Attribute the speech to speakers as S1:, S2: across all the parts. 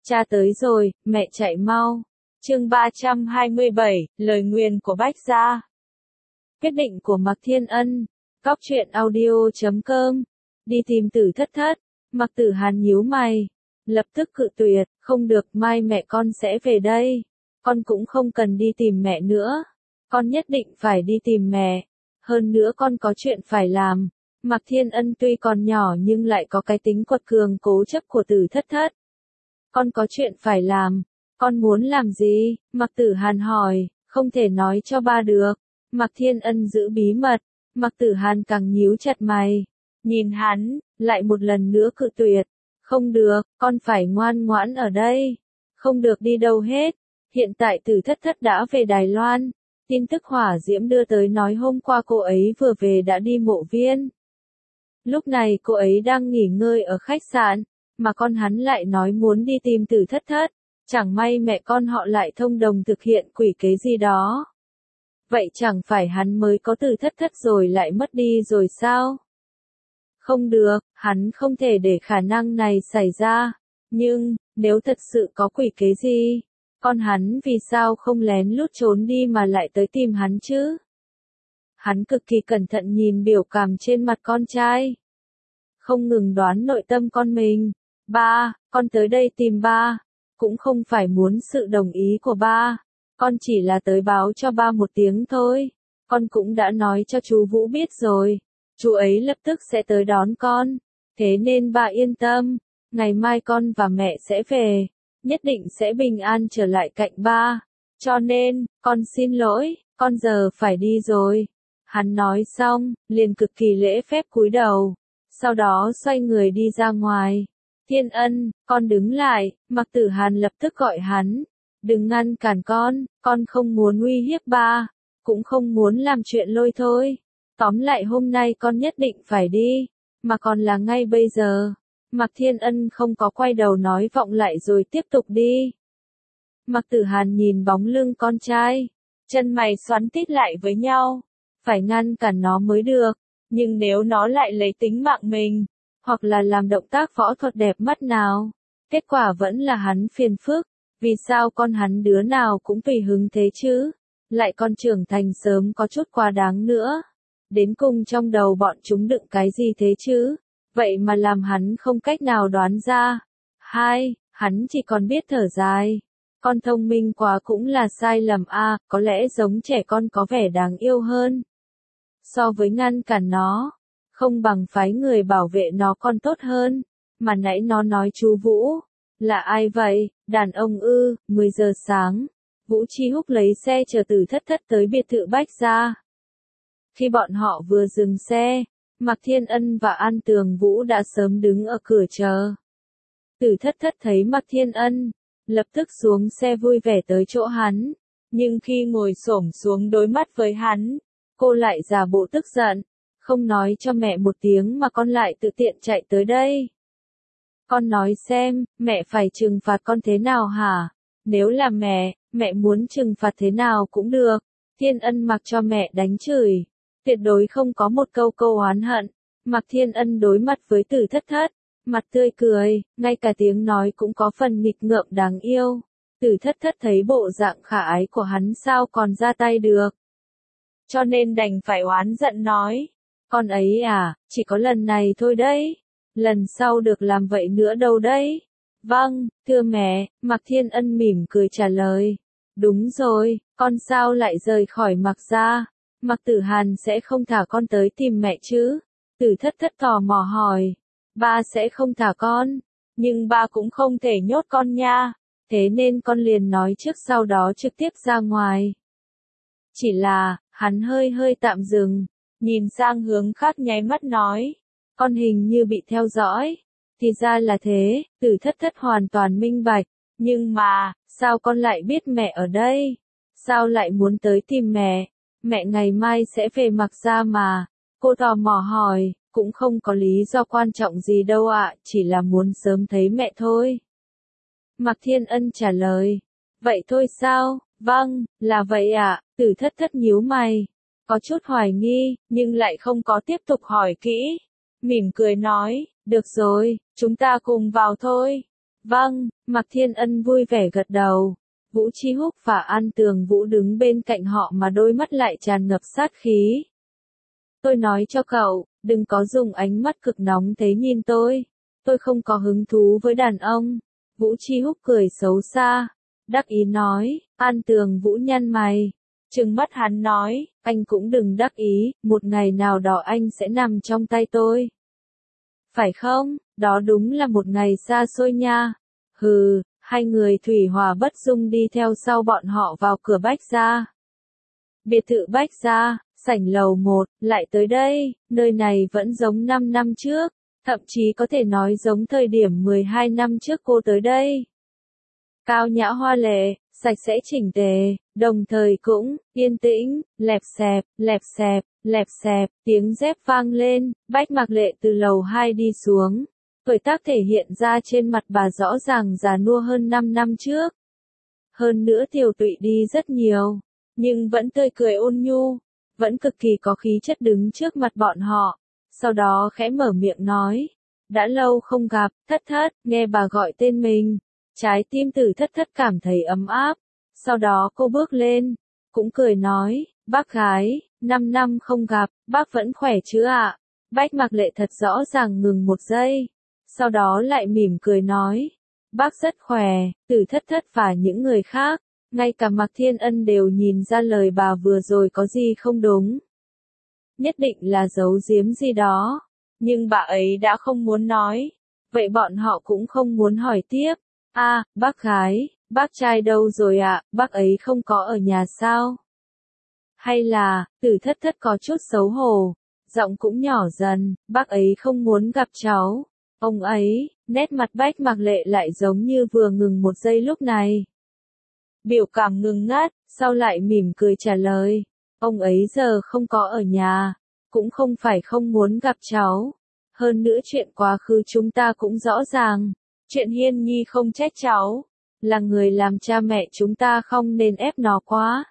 S1: Cha tới rồi, mẹ chạy mau. Chương 327, lời nguyền của Bách Gia. Quyết định của Mạc Thiên Ân. Góc truyện audio.com. Đi tìm Tử Thất Thất. Mạc Tử Hàn nhíu mày, lập tức cự tuyệt, không được, mai mẹ con sẽ về đây. Con cũng không cần đi tìm mẹ nữa. Con nhất định phải đi tìm mẹ. Hơn nữa con có chuyện phải làm. Mạc Thiên Ân tuy còn nhỏ nhưng lại có cái tính quật cường cố chấp của Tử Thất Thất. Con có chuyện phải làm. Con muốn làm gì? Mạc Tử Hàn hỏi, không thể nói cho ba được. Mạc Thiên Ân giữ bí mật. Mạc Tử Hàn càng nhíu chặt mày. Nhìn hắn, lại một lần nữa cự tuyệt. Không được, con phải ngoan ngoãn ở đây. Không được đi đâu hết. Hiện tại Tử Thất Thất đã về Đài Loan. Tin tức Hỏa Diễm đưa tới nói hôm qua cô ấy vừa về đã đi Mộ Viên. Lúc này cô ấy đang nghỉ ngơi ở khách sạn, mà con hắn lại nói muốn đi tìm Tử Thất Thất. Chẳng may mẹ con họ lại thông đồng thực hiện quỷ kế gì đó. Vậy chẳng phải hắn mới có Tử Thất Thất rồi lại mất đi rồi sao? Không được, hắn không thể để khả năng này xảy ra. Nhưng, nếu thật sự có quỷ kế gì, con hắn vì sao không lén lút trốn đi mà lại tới tìm hắn chứ? Hắn cực kỳ cẩn thận nhìn biểu cảm trên mặt con trai. Không ngừng đoán nội tâm con mình. Ba, con tới đây tìm ba. Cũng không phải muốn sự đồng ý của ba. Con chỉ là tới báo cho ba một tiếng thôi. Con cũng đã nói cho chú Vũ biết rồi. Chú ấy lập tức sẽ tới đón con. Thế nên ba yên tâm. Ngày mai con và mẹ sẽ về. Nhất định sẽ bình an trở lại cạnh ba. Cho nên, con xin lỗi, con giờ phải đi rồi. Hắn nói xong, liền cực kỳ lễ phép cúi đầu. Sau đó xoay người đi ra ngoài. Thiên Ân, con đứng lại. Mạc Tử Hàn lập tức gọi hắn. Đừng ngăn cản con không muốn uy hiếp ba. Cũng không muốn làm chuyện lôi thôi. Tóm lại hôm nay con nhất định phải đi. Mà còn là ngay bây giờ. Mạc Thiên Ân không có quay đầu nói vọng lại rồi tiếp tục đi. Mạc Tử Hàn nhìn bóng lưng con trai. Chân mày xoắn tít lại với nhau. Phải ngăn cản nó mới được. Nhưng nếu nó lại lấy tính mạng mình, hoặc là làm động tác võ thuật đẹp mắt nào, kết quả vẫn là hắn phiền phức. Vì sao con hắn đứa nào cũng tùy hứng thế chứ? Lại con trưởng thành sớm có chút quá đáng nữa. Đến cùng trong đầu bọn chúng đựng cái gì thế chứ? Vậy mà làm hắn không cách nào đoán ra. Hai, hắn chỉ còn biết thở dài. Con thông minh quá cũng là sai lầm a, có lẽ giống trẻ con có vẻ đáng yêu hơn. So với ngăn cản nó, không bằng phái người bảo vệ nó còn tốt hơn. Mà nãy nó nói chú Vũ. Là ai vậy? Đàn ông ư? 10 giờ sáng. Vũ Chi Húc lấy xe chờ Tử Thất Thất tới biệt thự Bách Gia. Khi bọn họ vừa dừng xe, Mạc Thiên Ân và An Tường Vũ đã sớm đứng ở cửa chờ. Tử Thất Thất thấy Mạc Thiên Ân, lập tức xuống xe vui vẻ tới chỗ hắn. Nhưng khi ngồi xổm xuống đối mắt với hắn, cô lại giả bộ tức giận. Không nói cho mẹ một tiếng mà con lại tự tiện chạy tới đây. Con nói xem, mẹ phải trừng phạt con thế nào hả? Nếu là mẹ muốn trừng phạt thế nào cũng được. Thiên Ân mặc cho mẹ đánh chửi. Tuyệt đối không có một câu oán hận. Mạc Thiên Ân đối mặt với Tử Thất Thất, mặt tươi cười, ngay cả tiếng nói cũng có phần nghịch ngợm đáng yêu. Tử Thất Thất thấy bộ dạng khả ái của hắn sao còn ra tay được. Cho nên đành phải oán giận nói. Con ấy à, chỉ có lần này thôi đấy. Lần sau được làm vậy nữa đâu đấy. Vâng, thưa mẹ, Mạc Thiên Ân mỉm cười trả lời. Đúng rồi, con sao lại rời khỏi Mạc gia? Mạc Tử Hàn sẽ không thả con tới tìm mẹ chứ? Tử Thất Thất tò mò hỏi. Ba sẽ không thả con, nhưng ba cũng không thể nhốt con nha. Thế nên con liền nói trước sau đó trực tiếp ra ngoài. Chỉ là, hắn hơi tạm dừng, nhìn sang hướng khác nháy mắt nói. Con hình như bị theo dõi. Thì ra là thế, Tử Thất Thất hoàn toàn minh bạch. Nhưng mà, sao con lại biết mẹ ở đây? Sao lại muốn tới tìm mẹ? Mẹ ngày mai sẽ về Mạc gia mà. Cô tò mò hỏi, cũng không có lý do quan trọng gì đâu ạ, chỉ là muốn sớm thấy mẹ thôi. Mạc Thiên Ân trả lời. Vậy thôi sao? Vâng, là vậy ạ. Tử Thất Thất nhíu mày. Có chút hoài nghi, nhưng lại không có tiếp tục hỏi kỹ. Mỉm cười nói, được rồi, chúng ta cùng vào thôi. Vâng, Mạc Thiên Ân vui vẻ gật đầu. Vũ Chi Húc và An Tường Vũ đứng bên cạnh họ mà đôi mắt lại tràn ngập sát khí. Tôi nói cho cậu, đừng có dùng ánh mắt cực nóng thế nhìn tôi không có hứng thú với đàn ông. Vũ Chi Húc cười xấu xa, đắc ý nói. An Tường Vũ nhăn mày, trừng mắt hắn nói, anh cũng đừng đắc ý, một ngày nào đó anh sẽ nằm trong tay tôi. Phải không, đó đúng là một ngày xa xôi nha. Hừ, hai người thủy hòa bất dung đi theo sau bọn họ vào cửa Bách Gia. Biệt thự Bách Gia, sảnh lầu 1, lại tới đây, nơi này vẫn giống 5 năm trước, thậm chí có thể nói giống thời điểm 12 năm trước cô tới đây. Cao nhã hoa lệ, sạch sẽ chỉnh tề, đồng thời cũng yên tĩnh, lẹp xẹp, lẹp xẹp, lẹp xẹp, tiếng dép vang lên, Bách Mạc Lệ từ lầu 2 đi xuống. Tuổi tác thể hiện ra trên mặt bà rõ ràng già nua hơn 5 năm trước. Hơn nữa tiều tụy đi rất nhiều, nhưng vẫn tươi cười ôn nhu, vẫn cực kỳ có khí chất đứng trước mặt bọn họ. Sau đó khẽ mở miệng nói, đã lâu không gặp, Thất Thất, nghe bà gọi tên mình. Trái tim Tử Thất Thất cảm thấy ấm áp. Sau đó cô bước lên, cũng cười nói, bác gái, 5 năm không gặp, bác vẫn khỏe chứ ạ? Bách Mạc Lệ thật rõ ràng ngừng một giây. Sau đó lại mỉm cười nói, bác rất khỏe. Tử Thất Thất và những người khác, ngay cả Mạc Thiên Ân đều nhìn ra lời bà vừa rồi có gì không đúng. Nhất định là giấu giếm gì đó, nhưng bà ấy đã không muốn nói, vậy bọn họ cũng không muốn hỏi tiếp. Bác gái, bác trai đâu rồi ạ, bác ấy không có ở nhà sao? Hay là, Tử Thất Thất có chút xấu hổ, giọng cũng nhỏ dần, bác ấy không muốn gặp cháu. Ông ấy, nét mặt Bách Mạc Lệ lại giống như vừa ngừng một giây lúc này. Biểu cảm ngừng ngắt, sau lại mỉm cười trả lời, ông ấy giờ không có ở nhà, cũng không phải không muốn gặp cháu. Hơn nữa chuyện quá khứ chúng ta cũng rõ ràng. Chuyện Hiên Nhi không trách cháu, là người làm cha mẹ chúng ta không nên ép nó quá.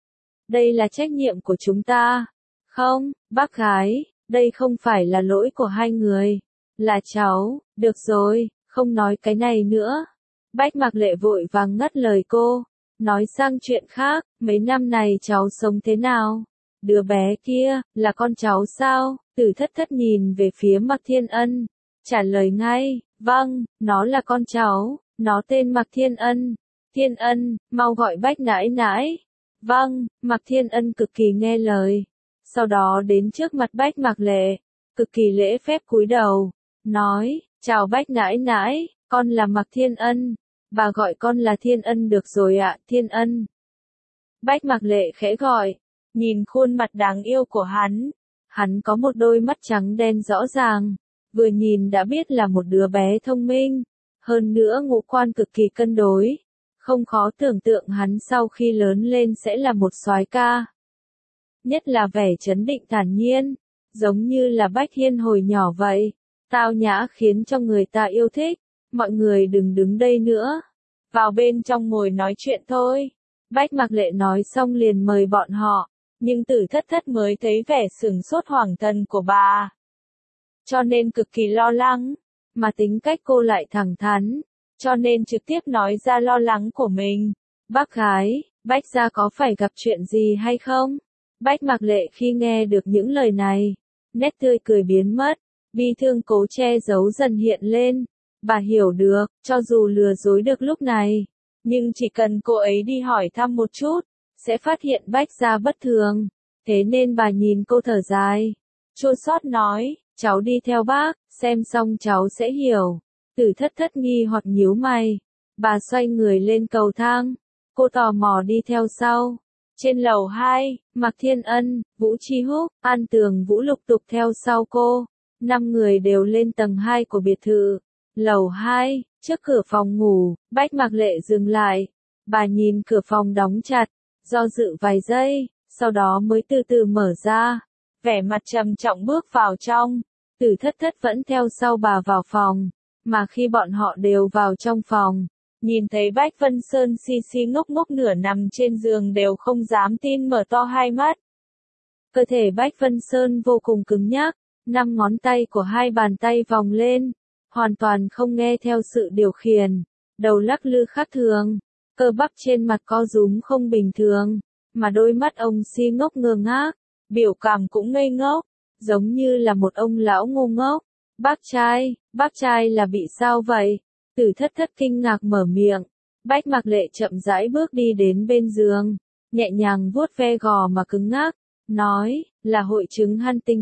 S1: Đây là trách nhiệm của chúng ta. Không, bác gái, đây không phải là lỗi của hai người, là cháu. Được rồi, không nói cái này nữa. Bách Mạc Lệ vội vàng ngắt lời cô, nói sang chuyện khác, mấy năm này cháu sống thế nào? Đứa bé kia, là con cháu sao? Tử Thất Thất nhìn về phía Mạc Thiên Ân, trả lời ngay, vâng, nó là con cháu, nó tên Mạc Thiên Ân. Thiên Ân, mau gọi Bách nãi nãi. Vâng, Mạc Thiên Ân cực kỳ nghe lời. Sau đó đến trước mặt Bách Mạc Lệ, cực kỳ lễ phép cúi đầu, nói, chào Bách nãi nãi, con là Mạc Thiên Ân. Bà gọi con là Thiên Ân được rồi ạ, Thiên Ân. Bách Mạc Lệ khẽ gọi, nhìn khuôn mặt đáng yêu của hắn có một đôi mắt trắng đen rõ ràng, vừa nhìn đã biết là một đứa bé thông minh, hơn nữa ngũ quan cực kỳ cân đối, không khó tưởng tượng hắn sau khi lớn lên sẽ là một soái ca. Nhất là vẻ trấn định thản nhiên, giống như là Bách Hiên hồi nhỏ vậy, tao nhã khiến cho người ta yêu thích. Mọi người đừng đứng đây nữa, vào bên trong ngồi nói chuyện thôi. Bách Mạc Lệ nói xong liền mời bọn họ, nhưng Tử Thất Thất mới thấy vẻ sửng sốt hoảng thần của bà, cho nên cực kỳ lo lắng, mà tính cách cô lại thẳng thắn, cho nên trực tiếp nói ra lo lắng của mình. Bác gái, Bách gia có phải gặp chuyện gì hay không? Bách Mạc Lệ khi nghe được những lời này, nét tươi cười biến mất, bi thương cố che giấu dần hiện lên. Bà hiểu được, cho dù lừa dối được lúc này, nhưng chỉ cần cô ấy đi hỏi thăm một chút, sẽ phát hiện Bách gia bất thường. Thế nên bà nhìn cô thở dài, chua xót nói, cháu đi theo bác, xem xong cháu sẽ hiểu. Tử Thất Thất nghi hoặc nhíu mày, bà xoay người lên cầu thang, cô tò mò đi theo sau. Trên lầu 2, Mạc Thiên Ân, Vũ Chi Húc, An Tường Vũ lục tục theo sau cô, 5 người đều lên tầng 2 của biệt thự. Lầu 2, trước cửa phòng ngủ, Bách Mạc Lệ dừng lại. Bà nhìn cửa phòng đóng chặt, do dự vài giây, sau đó mới từ từ mở ra. Vẻ mặt trầm trọng bước vào trong. Tử Thất Thất vẫn theo sau bà vào phòng. Mà khi bọn họ đều vào trong phòng, nhìn thấy Bách Vân Sơn si si ngốc ngốc nửa nằm trên giường đều không dám tin mở to hai mắt. Cơ thể Bách Vân Sơn vô cùng cứng nhắc, 5 ngón tay của hai bàn tay vòng lên. hoàn toàn không nghe theo sự điều khiển, đầu lắc lư khác thường, cơ bắp trên mặt co rúm không bình thường, mà đôi mắt ông si ngốc ngơ ngác, biểu cảm cũng ngây ngốc, giống như là một ông lão ngu ngốc. Bác trai là bị sao vậy? Tử Thất Thất kinh ngạc mở miệng. Bách Mặc Lệ chậm rãi bước đi đến bên giường, nhẹ nhàng vuốt ve gò mà cứng ngắc, nói, là hội chứng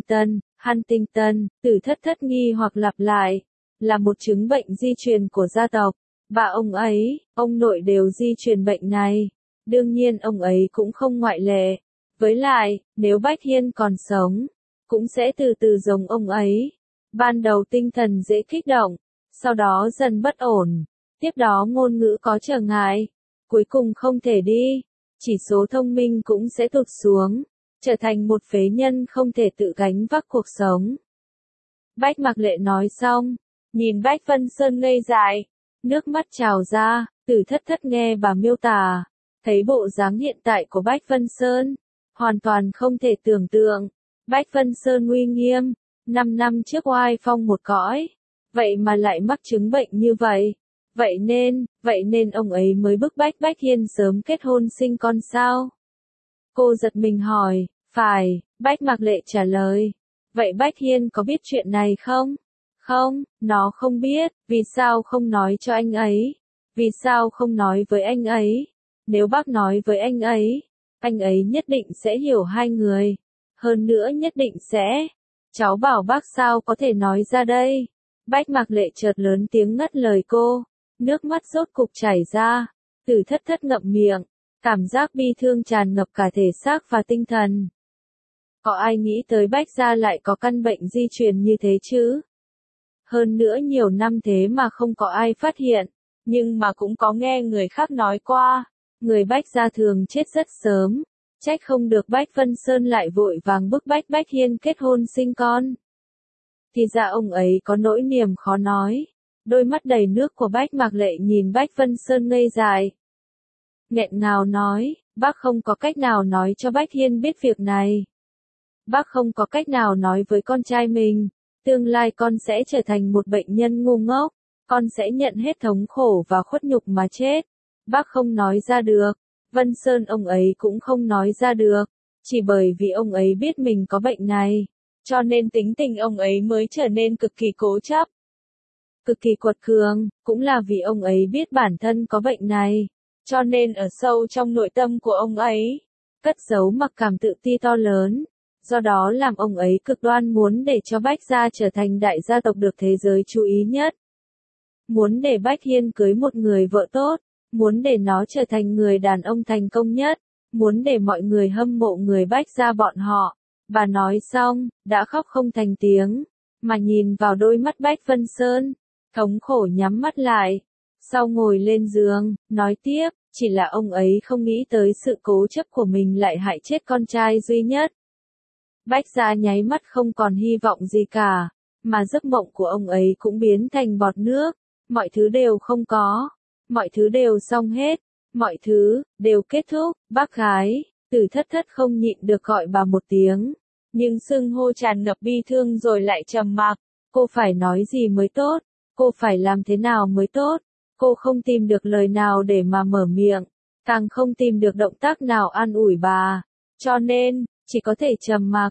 S1: Huntington, Tử Thất Thất nghi hoặc lặp lại, là một chứng bệnh di truyền của gia tộc, bà ông ấy, ông nội đều di truyền bệnh này, đương nhiên ông ấy cũng không ngoại lệ, với lại, nếu Bách Hiên còn sống, cũng sẽ từ từ giống ông ấy, ban đầu tinh thần dễ kích động, sau đó dần bất ổn, tiếp đó ngôn ngữ có trở ngại, cuối cùng không thể đi, chỉ số thông minh cũng sẽ tụt xuống, trở thành một phế nhân không thể tự gánh vác cuộc sống. Bách Mặc Lệ nói xong, nhìn Bách Vân Sơn ngây dại, nước mắt trào ra, Tử Thất Thất nghe bà miêu tả, thấy bộ dáng hiện tại của Bách Vân Sơn, hoàn toàn không thể tưởng tượng, Bách Vân Sơn uy nghiêm, 5 năm trước oai phong một cõi, vậy mà lại mắc chứng bệnh như vậy. Vậy nên ông ấy mới bức bách Bách Hiên sớm kết hôn sinh con sao? Cô giật mình hỏi, phải, Bách Mặc Lệ trả lời. Vậy Bách Hiên có biết chuyện này không? Không, nó không biết, vì sao không nói cho anh ấy? Vì sao không nói với anh ấy? Nếu bác nói với anh ấy nhất định sẽ hiểu hai người. Hơn nữa nhất định sẽ. Cháu bảo bác sao có thể nói ra đây? Bách Mặc Lệ chợt lớn tiếng ngắt lời cô. Nước mắt rốt cục chảy ra, Tử Thất Thất ngậm miệng, cảm giác bi thương tràn ngập cả thể xác và tinh thần. Có ai nghĩ tới Bách gia lại có căn bệnh di truyền như thế chứ? Hơn nữa nhiều năm thế mà không có ai phát hiện, nhưng mà cũng có nghe người khác nói qua, người Bách gia thường chết rất sớm, trách không được Bách Vân Sơn lại vội vàng bức bách Bách Hiên kết hôn sinh con. Thì ra ông ấy có nỗi niềm khó nói. Đôi mắt đầy nước của Bách Mặc Lệ nhìn Bách Vân Sơn ngây dại. Nghẹn ngào nói, bác không có cách nào nói cho Bách Hiên biết việc này. Bác không có cách nào nói với con trai mình, tương lai con sẽ trở thành một bệnh nhân ngu ngốc, con sẽ nhận hết thống khổ và khuất nhục mà chết. Bác không nói ra được, Vân Sơn ông ấy cũng không nói ra được, chỉ bởi vì ông ấy biết mình có bệnh này, cho nên tính tình ông ấy mới trở nên cực kỳ cố chấp. Cực kỳ quật cường, cũng là vì ông ấy biết bản thân có bệnh này, cho nên ở sâu trong nội tâm của ông ấy, cất giấu mặc cảm tự ti to lớn, do đó làm ông ấy cực đoan muốn để cho Bách gia trở thành đại gia tộc được thế giới chú ý nhất. Muốn để Bách Hiên cưới một người vợ tốt, muốn để nó trở thành người đàn ông thành công nhất, muốn để mọi người hâm mộ người Bách gia bọn họ. Bà nói xong, đã khóc không thành tiếng, mà nhìn vào đôi mắt Bách Vân Sơn. Thống khổ nhắm mắt lại, sau ngồi lên giường, nói tiếp, chỉ là ông ấy không nghĩ tới sự cố chấp của mình lại hại chết con trai duy nhất. Bách gia nháy mắt không còn hy vọng gì cả, mà giấc mộng của ông ấy cũng biến thành bọt nước, mọi thứ đều không có, mọi thứ đều xong hết, mọi thứ đều kết thúc, bác gái, Tử Thất Thất không nhịn được gọi bà một tiếng, nhưng xưng hô tràn ngập bi thương rồi lại trầm mặc, cô phải nói gì mới tốt? Cô phải làm thế nào mới tốt? Cô không tìm được lời nào để mà mở miệng, càng không tìm được động tác nào an ủi bà. Cho nên, chỉ có thể trầm mặc.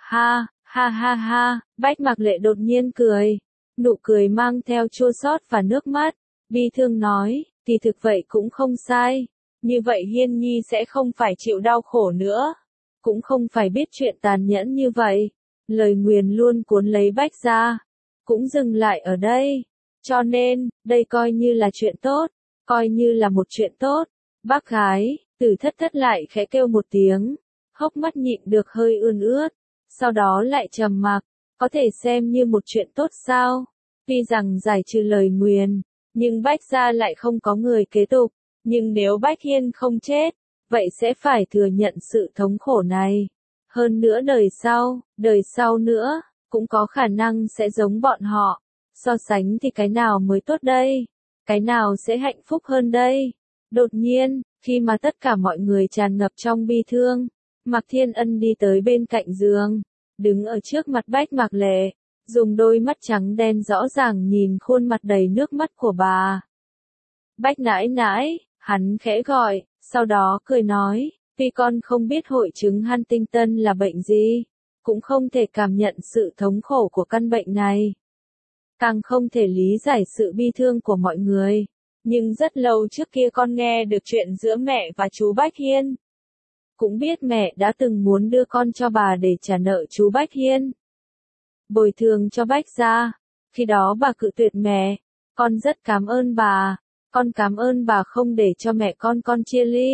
S1: Ha, Bách Mặc Lệ đột nhiên cười. Nụ cười mang theo chua xót và nước mắt. Bi thương nói, thì thực vậy cũng không sai. Như vậy Hiên Nhi sẽ không phải chịu đau khổ nữa. Cũng không phải biết chuyện tàn nhẫn như vậy. Lời nguyền luôn cuốn lấy Bách gia. Cũng dừng lại ở đây. Cho nên, đây coi như là chuyện tốt, coi như là một chuyện tốt. Bác gái, Tử Thất Thất lại khẽ kêu một tiếng, hốc mắt nhịn được hơi ươn ướt, sau đó lại trầm mặc, có thể xem như một chuyện tốt sao? Tuy rằng giải trừ lời nguyền, nhưng Bách gia lại không có người kế tục, nhưng nếu Bách Hiên không chết, vậy sẽ phải thừa nhận sự thống khổ này. Hơn nữa đời sau nữa, cũng có khả năng sẽ giống bọn họ. So sánh thì cái nào mới tốt đây? Cái nào sẽ hạnh phúc hơn đây? Đột nhiên, khi mà tất cả mọi người tràn ngập trong bi thương, Mạc Thiên Ân đi tới bên cạnh giường, đứng ở trước mặt Bách Mặc Lệ, dùng đôi mắt trắng đen rõ ràng nhìn khuôn mặt đầy nước mắt của bà. Bách nãi nãi, hắn khẽ gọi, sau đó cười nói, tuy con không biết hội chứng Huntington là bệnh gì, cũng không thể cảm nhận sự thống khổ của căn bệnh này, càng không thể lý giải sự bi thương của mọi người. Nhưng rất lâu trước kia con nghe được chuyện giữa mẹ và chú Bách Hiên. Cũng biết mẹ đã từng muốn đưa con cho bà để trả nợ chú Bách Hiên, bồi thường cho Bách gia. Khi đó bà cự tuyệt mẹ. Con rất cảm ơn bà. Con cảm ơn bà không để cho mẹ con chia ly.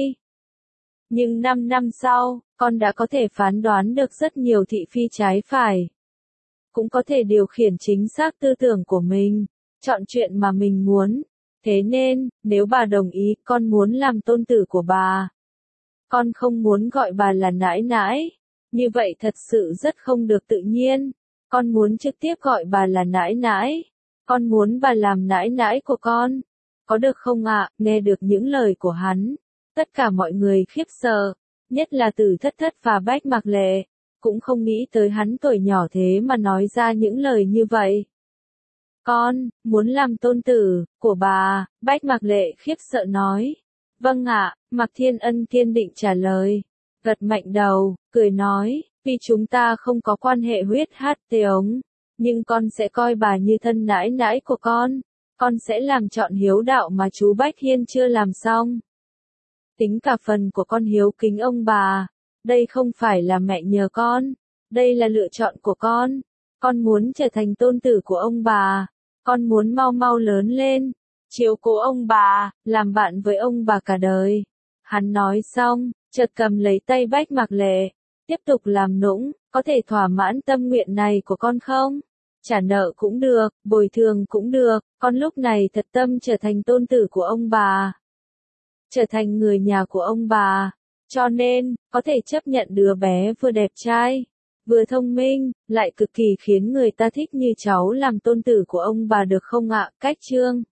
S1: Nhưng 5 năm sau, con đã có thể phán đoán được rất nhiều thị phi trái phải. Cũng có thể điều khiển chính xác tư tưởng của mình, chọn chuyện mà mình muốn. Thế nên, nếu bà đồng ý, con muốn làm tôn tử của bà. Con không muốn gọi bà là nãi nãi. Như vậy thật sự rất không được tự nhiên. Con muốn trực tiếp gọi bà là nãi nãi. Con muốn bà làm nãi nãi của con. Có được không ạ? Nghe được những lời của hắn, tất cả mọi người khiếp sợ, nhất là Từ Thất Thất và Bách Mạc Lệ, cũng không nghĩ tới hắn tuổi nhỏ thế mà nói ra những lời như vậy. Con, muốn làm tôn tử của bà, Bách Mạc Lệ khiếp sợ nói. Vâng ạ, Mạc Thiên Ân kiên định trả lời, gật mạnh đầu, cười nói, vì chúng ta không có quan hệ huyết hát tê ống, nhưng con sẽ coi bà như thân nãi nãi của con sẽ làm trọn hiếu đạo mà chú Bách Hiên chưa làm xong. Tính cả phần của con hiếu kính ông bà, đây không phải là mẹ nhờ con, đây là lựa chọn của con muốn trở thành tôn tử của ông bà, con muốn mau mau lớn lên, chiếu cố ông bà, làm bạn với ông bà cả đời. Hắn nói xong, chợt cầm lấy tay Bách Mạc Lệ, tiếp tục làm nũng, có thể thỏa mãn tâm nguyện này của con không? Trả nợ cũng được, bồi thường cũng được, con lúc này thật tâm trở thành tôn tử của ông bà, trở thành người nhà của ông bà, cho nên, có thể chấp nhận đứa bé vừa đẹp trai, vừa thông minh, lại cực kỳ khiến người ta thích như cháu làm tôn tử của ông bà được không ạ? Cách chương